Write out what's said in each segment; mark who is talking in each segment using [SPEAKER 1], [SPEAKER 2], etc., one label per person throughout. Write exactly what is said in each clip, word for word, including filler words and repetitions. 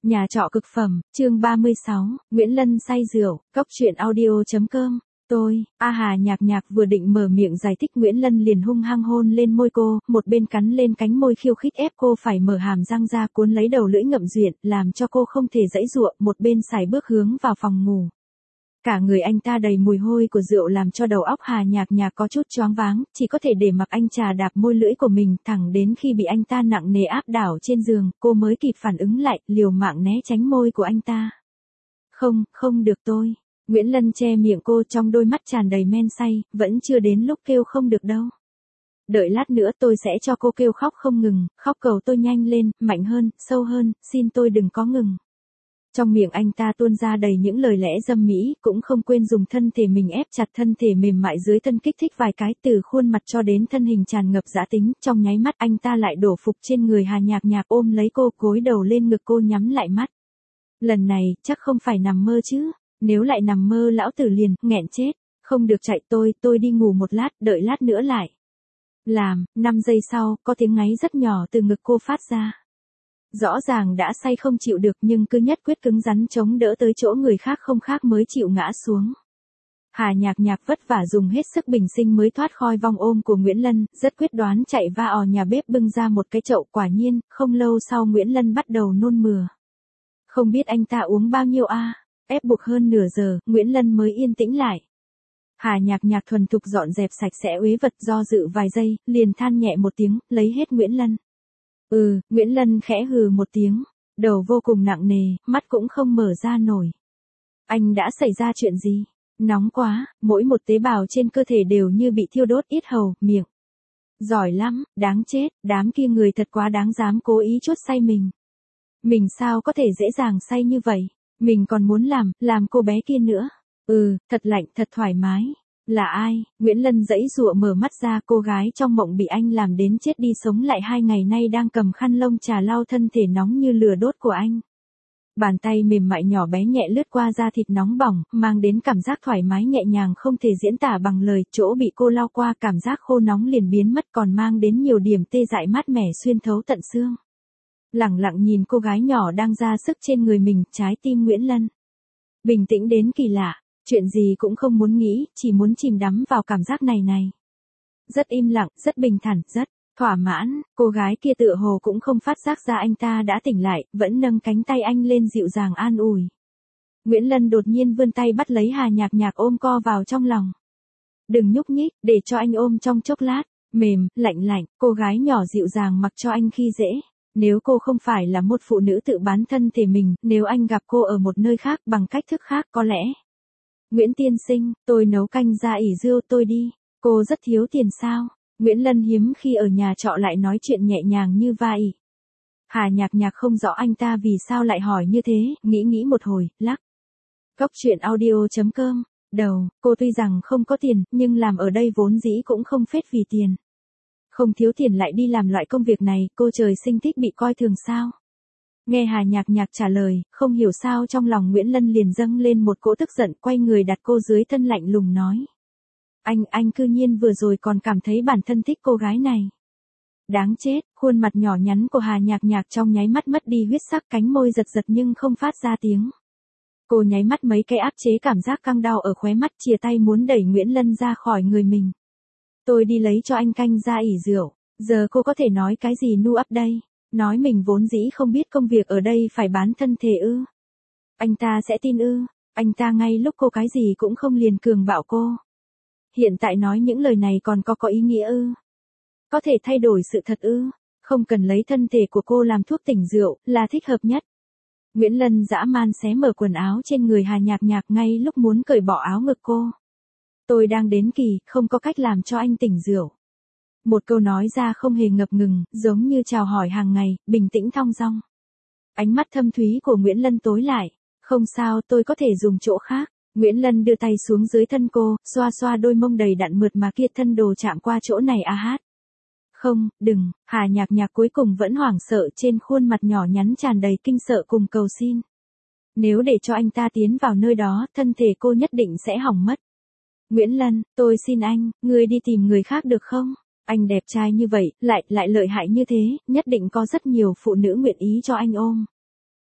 [SPEAKER 1] Nhà trọ cực phẩm, chương ba mươi sáu, Nguyễn Lân say rượu, cốc truyện audio.com. Tôi, A Hà Nhạc Nhạc vừa định mở miệng giải thích Nguyễn Lân liền hung hăng hôn lên môi cô, một bên cắn lên cánh môi khiêu khích ép cô phải mở hàm răng ra cuốn lấy đầu lưỡi ngậm duyện, làm cho cô không thể giãy giụa, một bên sải bước hướng vào phòng ngủ. Cả người anh ta đầy mùi hôi của rượu làm cho đầu óc Hà Nhạc Nhạc có chút choáng váng, chỉ có thể để mặc anh chà đạp môi lưỡi của mình thẳng đến khi bị anh ta nặng nề áp đảo trên giường, cô mới kịp phản ứng lại, liều mạng né tránh môi của anh ta. Không, không được tôi. Nguyễn Lân che miệng cô trong đôi mắt tràn đầy men say, vẫn chưa đến lúc kêu không được đâu. Đợi lát nữa tôi sẽ cho cô kêu khóc không ngừng, khóc cầu tôi nhanh lên, mạnh hơn, sâu hơn, xin tôi đừng có ngừng. Trong miệng anh ta tuôn ra đầy những lời lẽ dâm mỹ, cũng không quên dùng thân thể mình ép chặt thân thể mềm mại dưới thân kích thích vài cái từ khuôn mặt cho đến thân hình tràn ngập dã tính, trong nháy mắt anh ta lại đổ phục trên người Hà Nhạc Nhạc ôm lấy cô gối đầu lên ngực cô nhắm lại mắt. Lần này, chắc không phải nằm mơ chứ, nếu lại nằm mơ lão tử liền, nghẹn chết, không được chạy tôi, tôi đi ngủ một lát, đợi lát nữa lại. Làm, năm giây sau, có tiếng ngáy rất nhỏ từ ngực cô phát ra. Rõ ràng đã say không chịu được nhưng cứ nhất quyết cứng rắn chống đỡ tới chỗ người khác không khác mới chịu ngã xuống. Hà Nhạc Nhạc vất vả dùng hết sức bình sinh mới thoát khỏi vòng ôm của Nguyễn Lân, rất quyết đoán chạy va ò nhà bếp bưng ra một cái chậu, quả nhiên, không lâu sau Nguyễn Lân bắt đầu nôn mửa. Không biết anh ta uống bao nhiêu a, ép buộc hơn nửa giờ, Nguyễn Lân mới yên tĩnh lại. Hà Nhạc Nhạc thuần thục dọn dẹp sạch sẽ uế vật, do dự vài giây, liền than nhẹ một tiếng, lấy hết Nguyễn Lân. Ừ, Nguyễn Lân khẽ hừ một tiếng, đầu vô cùng nặng nề, mắt cũng không mở ra nổi. Anh đã xảy ra chuyện gì? Nóng quá, mỗi một tế bào trên cơ thể đều như bị thiêu đốt yết hầu, miệng. Giỏi lắm, đáng chết, đám kia người thật quá đáng dám cố ý chuốt say mình. Mình sao có thể dễ dàng say như vậy? Mình còn muốn làm, làm cô bé kia nữa. Ừ, thật lạnh, thật thoải mái. Là ai? Nguyễn Lân giãy giụa mở mắt ra, cô gái trong mộng bị anh làm đến chết đi sống lại hai ngày nay đang cầm khăn lông trà lau thân thể nóng như lửa đốt của anh. Bàn tay mềm mại nhỏ bé nhẹ lướt qua da thịt nóng bỏng, mang đến cảm giác thoải mái nhẹ nhàng không thể diễn tả bằng lời, chỗ bị cô lau qua cảm giác khô nóng liền biến mất còn mang đến nhiều điểm tê dại mát mẻ xuyên thấu tận xương. Lẳng lặng nhìn cô gái nhỏ đang ra sức trên người mình, trái tim Nguyễn Lân bình tĩnh đến kỳ lạ. Chuyện gì cũng không muốn nghĩ, chỉ muốn chìm đắm vào cảm giác này này. Rất im lặng, rất bình thản, rất thỏa mãn, cô gái kia tựa hồ cũng không phát giác ra anh ta đã tỉnh lại, vẫn nâng cánh tay anh lên dịu dàng an ủi. Nguyễn Lân đột nhiên vươn tay bắt lấy Hà Nhạc Nhạc ôm co vào trong lòng. Đừng nhúc nhích, để cho anh ôm trong chốc lát, mềm, lạnh lạnh, cô gái nhỏ dịu dàng mặc cho anh khi dễ. Nếu cô không phải là một phụ nữ tự bán thân thể mình, nếu anh gặp cô ở một nơi khác bằng cách thức khác có lẽ. Nguyễn tiên sinh, tôi nấu canh ra ỉ rượu tôi đi, cô rất thiếu tiền sao? Nguyễn Lân hiếm khi ở nhà trọ lại nói chuyện nhẹ nhàng như vậy. Hà Nhạc Nhạc không rõ anh ta vì sao lại hỏi như thế, nghĩ nghĩ một hồi, lắc. Cốc truyện audio.com, đầu, cô tuy rằng không có tiền, nhưng làm ở đây vốn dĩ cũng không phết vì tiền. Không thiếu tiền lại đi làm loại công việc này, cô trời sinh thích bị coi thường sao? Nghe Hà Nhạc Nhạc trả lời, không hiểu sao trong lòng Nguyễn Lân liền dâng lên một cỗ tức giận, quay người đặt cô dưới thân lạnh lùng nói. Anh, anh cư nhiên vừa rồi còn cảm thấy bản thân thích cô gái này. Đáng chết, khuôn mặt nhỏ nhắn của Hà Nhạc Nhạc trong nháy mắt mất đi huyết sắc, cánh môi giật giật nhưng không phát ra tiếng. Cô nháy mắt mấy cái áp chế cảm giác căng đau ở khóe mắt, chìa tay muốn đẩy Nguyễn Lân ra khỏi người mình. Tôi đi lấy cho anh canh ra ỉ rượu, giờ cô có thể nói cái gì nu ấp đây? Nói mình vốn dĩ không biết công việc ở đây phải bán thân thể ư. Anh ta sẽ tin ư, anh ta ngay lúc cô cái gì cũng không liền cường bạo cô. Hiện tại nói những lời này còn có có ý nghĩa ư. Có thể thay đổi sự thật ư, không cần lấy thân thể của cô làm thuốc tỉnh rượu, là thích hợp nhất. Nguyễn Lân dã man xé mở quần áo trên người Hà Nhạc Nhạc ngay lúc muốn cởi bỏ áo ngực cô. Tôi đang đến kỳ, không có cách làm cho anh tỉnh rượu. Một câu nói ra không hề ngập ngừng, giống như chào hỏi hàng ngày, bình tĩnh thong dong. Ánh mắt thâm thúy của Nguyễn Lân tối lại. Không sao, tôi có thể dùng chỗ khác. Nguyễn Lân đưa tay xuống dưới thân cô, xoa xoa đôi mông đầy đặn mượt mà kia, thân đồ chạm qua chỗ này a hát. Không, đừng, Hà Nhạc Nhạc cuối cùng vẫn hoảng sợ, trên khuôn mặt nhỏ nhắn tràn đầy kinh sợ cùng cầu xin. Nếu để cho anh ta tiến vào nơi đó, thân thể cô nhất định sẽ hỏng mất. Nguyễn Lân, tôi xin anh, ngươi đi tìm người khác được không? Anh đẹp trai như vậy, lại, lại lợi hại như thế, nhất định có rất nhiều phụ nữ nguyện ý cho anh ôm.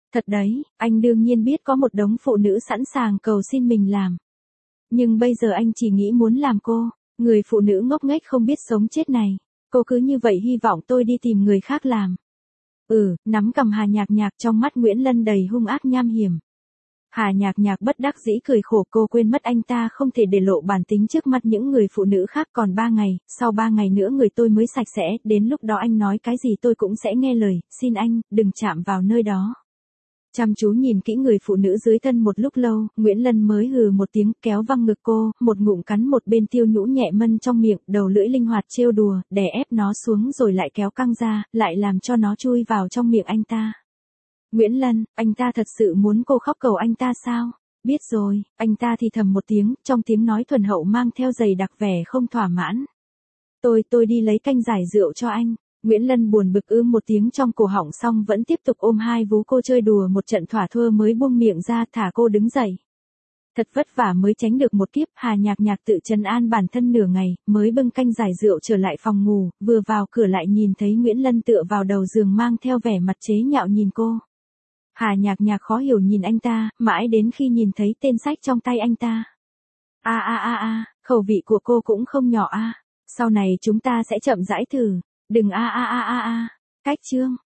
[SPEAKER 1] Thật đấy, anh đương nhiên biết có một đống phụ nữ sẵn sàng cầu xin mình làm. Nhưng bây giờ anh chỉ nghĩ muốn làm cô, người phụ nữ ngốc nghếch không biết sống chết này. Cô cứ như vậy hy vọng tôi đi tìm người khác làm. Ừ, nắm cầm Hà Nhạc Nhạc, trong mắt Nguyễn Lân đầy hung ác nham hiểm. Hà Nhạc Nhạc bất đắc dĩ cười khổ, cô quên mất anh ta không thể để lộ bản tính trước mặt những người phụ nữ khác. Còn ba ngày, sau ba ngày nữa người tôi mới sạch sẽ, đến lúc đó anh nói cái gì tôi cũng sẽ nghe lời, xin anh, đừng chạm vào nơi đó. Chăm chú nhìn kỹ người phụ nữ dưới thân một lúc lâu, Nguyễn Lân mới hừ một tiếng, kéo văng ngực cô, một ngụm cắn một bên tiêu nhũ nhẹ mân trong miệng, đầu lưỡi linh hoạt trêu đùa, đè ép nó xuống rồi lại kéo căng ra, lại làm cho nó chui vào trong miệng anh ta. Nguyễn Lân, anh ta thật sự muốn cô khóc cầu anh ta sao? Biết rồi, anh ta thì thầm một tiếng, trong tiếng nói thuần hậu mang theo dày đặc vẻ không thỏa mãn. Tôi, tôi đi lấy canh giải rượu cho anh. Nguyễn Lân buồn bực ư một tiếng trong cổ họng, xong vẫn tiếp tục ôm hai vú cô chơi đùa một trận thỏa thưa mới buông miệng ra, thả cô đứng dậy. Thật vất vả mới tránh được một kiếp, Hà Nhạc Nhạc tự trấn an bản thân nửa ngày, mới bưng canh giải rượu trở lại phòng ngủ, vừa vào cửa lại nhìn thấy Nguyễn Lân tựa vào đầu giường mang theo vẻ mặt chế nhạo nhìn cô. Hà Nhạc Nhạc khó hiểu nhìn anh ta, mãi đến khi nhìn thấy tên sách trong tay anh ta. A a a a, khẩu vị của cô cũng không nhỏ a. Sau này chúng ta sẽ chậm rãi thử. Đừng a a a a a. Cách chương